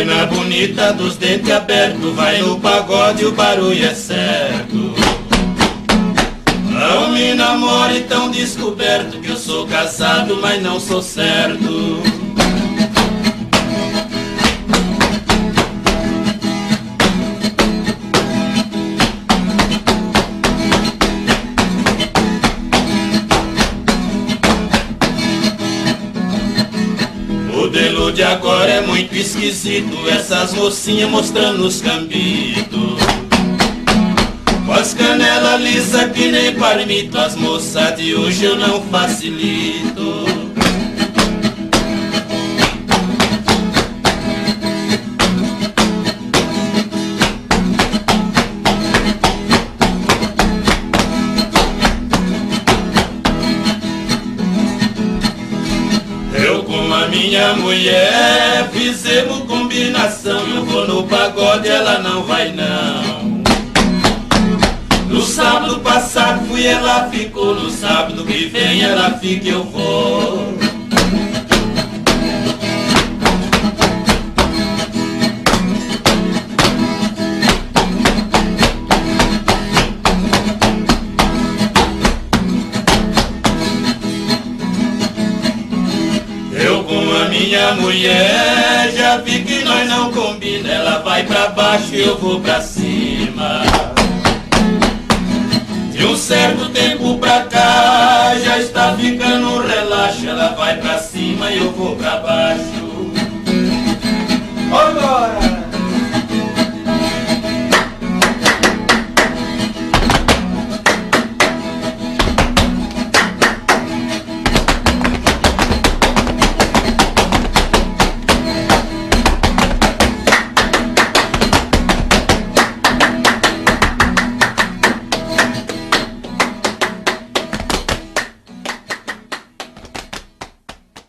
Morena bonita dos dentes abertos, vai no pagode, o barulho é certo. Não me namore tão descoberto, que eu sou casado, mas não sou certo. O modelo de agora é muito esquisito, essas mocinhas mostrando os cambitos. Com as canelas lisa que nem palmito, as moças de hoje eu não facilito. Eu com a minha mulher fizemos combinação, eu vou no pagode, ela não vai não. No sábado passado fui, ela ficou, no sábado que vem ela fica, eu vou. Eu com a minha mulher já vi que nós não combina, ela vai pra baixo e eu vou pra cima. De um certo tempo pra cá já está ficando relaxo, ela vai pra cima e eu vou pra baixo.